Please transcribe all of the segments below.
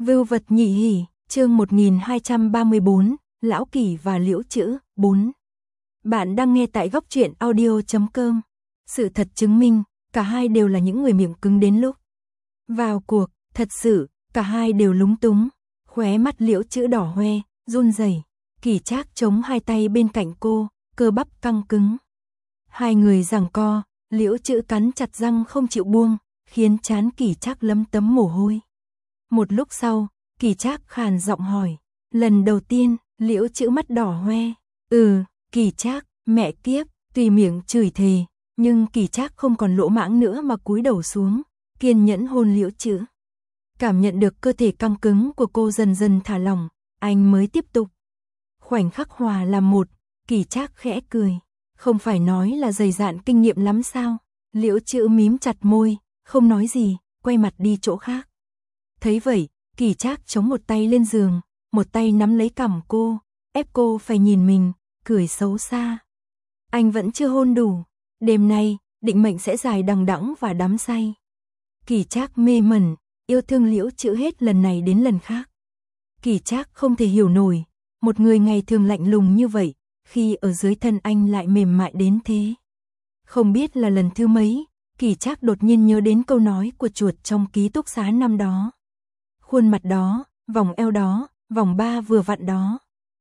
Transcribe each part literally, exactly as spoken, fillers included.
Vưu vật nhị hỉ, chương một nghìn hai trăm ba mươi bốn, Lão Kỷ và Liễu Chữ, bốn. Bạn đang nghe tại góc truyện audio chấm com. Sự thật chứng minh, cả hai đều là những người miệng cứng đến lúc vào cuộc, thật sự, cả hai đều lúng túng. Khóe mắt Liễu Chữ đỏ hoe, run rẩy. Kỷ Trác chống hai tay bên cạnh cô, cơ bắp căng cứng. Hai người giằng co, Liễu Chữ cắn chặt răng không chịu buông, khiến trán Kỷ Trác lấm tấm mồ hôi. Một lúc sau, Kỷ Trác khàn giọng hỏi, lần đầu tiên, Liễu Chữ mắt đỏ hoe. Ừ, Kỷ Trác, mẹ kiếp, tùy miệng chửi thề, nhưng Kỷ Trác không còn lỗ mãng nữa mà cúi đầu xuống, kiên nhẫn hôn Liễu Chữ. Cảm nhận được cơ thể căng cứng của cô dần dần thả lỏng, anh mới tiếp tục. Khoảnh khắc hòa làm một, Kỷ Trác khẽ cười, không phải nói là dày dạn kinh nghiệm lắm sao? Liễu Chữ mím chặt môi, không nói gì, quay mặt đi chỗ khác. Thấy vậy, Kỷ Trác chống một tay lên giường, một tay nắm lấy cằm cô, ép cô phải nhìn mình, cười xấu xa. Anh vẫn chưa hôn đủ, đêm nay, định mệnh sẽ dài đằng đẵng và đắm say. Kỷ Trác mê mẩn, yêu thương Liễu Chữ hết lần này đến lần khác. Kỷ Trác không thể hiểu nổi, một người ngày thường lạnh lùng như vậy, khi ở dưới thân anh lại mềm mại đến thế. Không biết là lần thứ mấy, Kỷ Trác đột nhiên nhớ đến câu nói của chuột trong ký túc xá năm đó. Khuôn mặt đó, vòng eo đó, vòng ba vừa vặn đó.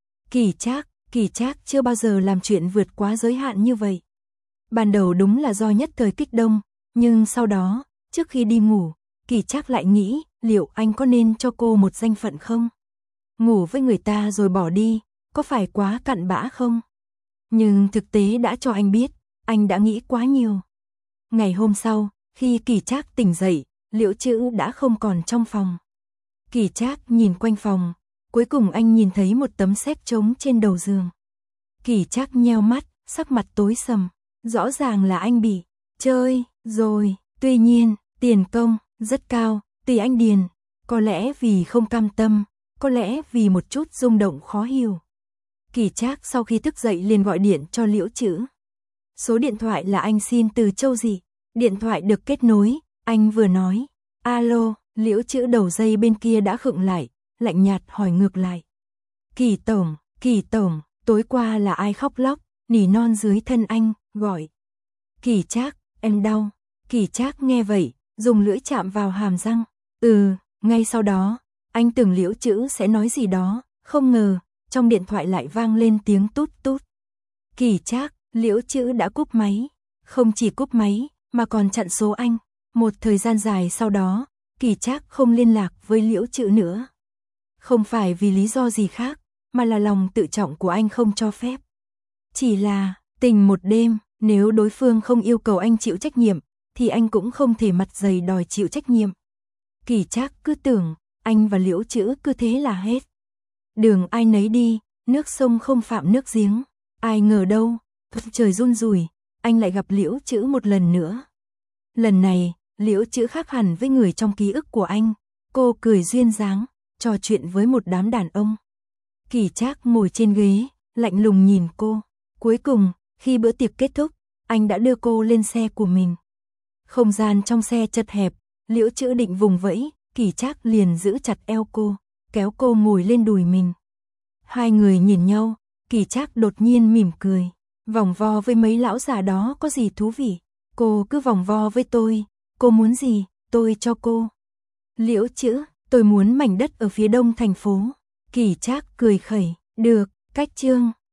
Kỷ Trác, Kỷ Trác chưa bao giờ làm chuyện vượt quá giới hạn như vậy. Ban đầu đúng là do nhất thời kích động, nhưng sau đó, trước khi đi ngủ, Kỷ Trác lại nghĩ, liệu anh có nên cho cô một danh phận không? Ngủ với người ta rồi bỏ đi, có phải quá cặn bã không? Nhưng thực tế đã cho anh biết, anh đã nghĩ quá nhiều. Ngày hôm sau, khi Kỷ Trác tỉnh dậy, Liễu Chữ đã không còn trong phòng. Kỷ Trác nhìn quanh phòng, cuối cùng anh nhìn thấy một tấm séc trống trên đầu giường. Kỷ Trác nheo mắt, sắc mặt tối sầm, rõ ràng là anh bị chơi rồi, tuy nhiên, tiền công rất cao, tùy anh điền, có lẽ vì không cam tâm, có lẽ vì một chút rung động khó hiểu. Kỷ Trác sau khi thức dậy liền gọi điện cho Liễu Chữ. Số điện thoại là anh xin từ Châu Dị, điện thoại được kết nối, anh vừa nói, alo, Liễu Chữ đầu dây bên kia đã khựng lại, lạnh nhạt hỏi ngược lại. Kỷ tổng, Kỷ tổng, tối qua là ai khóc lóc, nỉ non dưới thân anh, gọi. Kỷ Trác, em đau. Kỷ Trác nghe vậy, dùng lưỡi chạm vào hàm răng. Ừ, ngay sau đó, anh tưởng Liễu Chữ sẽ nói gì đó, không ngờ, trong điện thoại lại vang lên tiếng tút tút. Kỷ Trác, Liễu Chữ đã cúp máy. Không chỉ cúp máy, mà còn chặn số anh. Một thời gian dài sau đó, Kỷ Trác không liên lạc với Liễu Chữ nữa. Không phải vì lý do gì khác, mà là lòng tự trọng của anh không cho phép. Chỉ là, tình một đêm, nếu đối phương không yêu cầu anh chịu trách nhiệm, thì anh cũng không thể mặt dày đòi chịu trách nhiệm. Kỷ Trác cứ tưởng, anh và Liễu Chữ cứ thế là hết. Đường ai nấy đi, nước sông không phạm nước giếng. Ai ngờ đâu, trời run rủi, anh lại gặp Liễu Chữ một lần nữa. Lần này, Liễu Chữ khác hẳn với người trong ký ức của anh. Cô cười duyên dáng, trò chuyện với một đám đàn ông. Kỷ Trác ngồi trên ghế, lạnh lùng nhìn cô. Cuối cùng, khi bữa tiệc kết thúc, anh đã đưa cô lên xe của mình. Không gian trong xe chật hẹp, Liễu Chữ định vùng vẫy, Kỷ Trác liền giữ chặt eo cô, kéo cô ngồi lên đùi mình. Hai người nhìn nhau, Kỷ Trác đột nhiên mỉm cười. Vòng vo với mấy lão già đó có gì thú vị? Cô cứ vòng vo với tôi, cô muốn gì, tôi cho cô. Liễu Chữ, tôi muốn mảnh đất ở phía đông thành phố. Kỷ Trác cười khẩy, được, cách chương.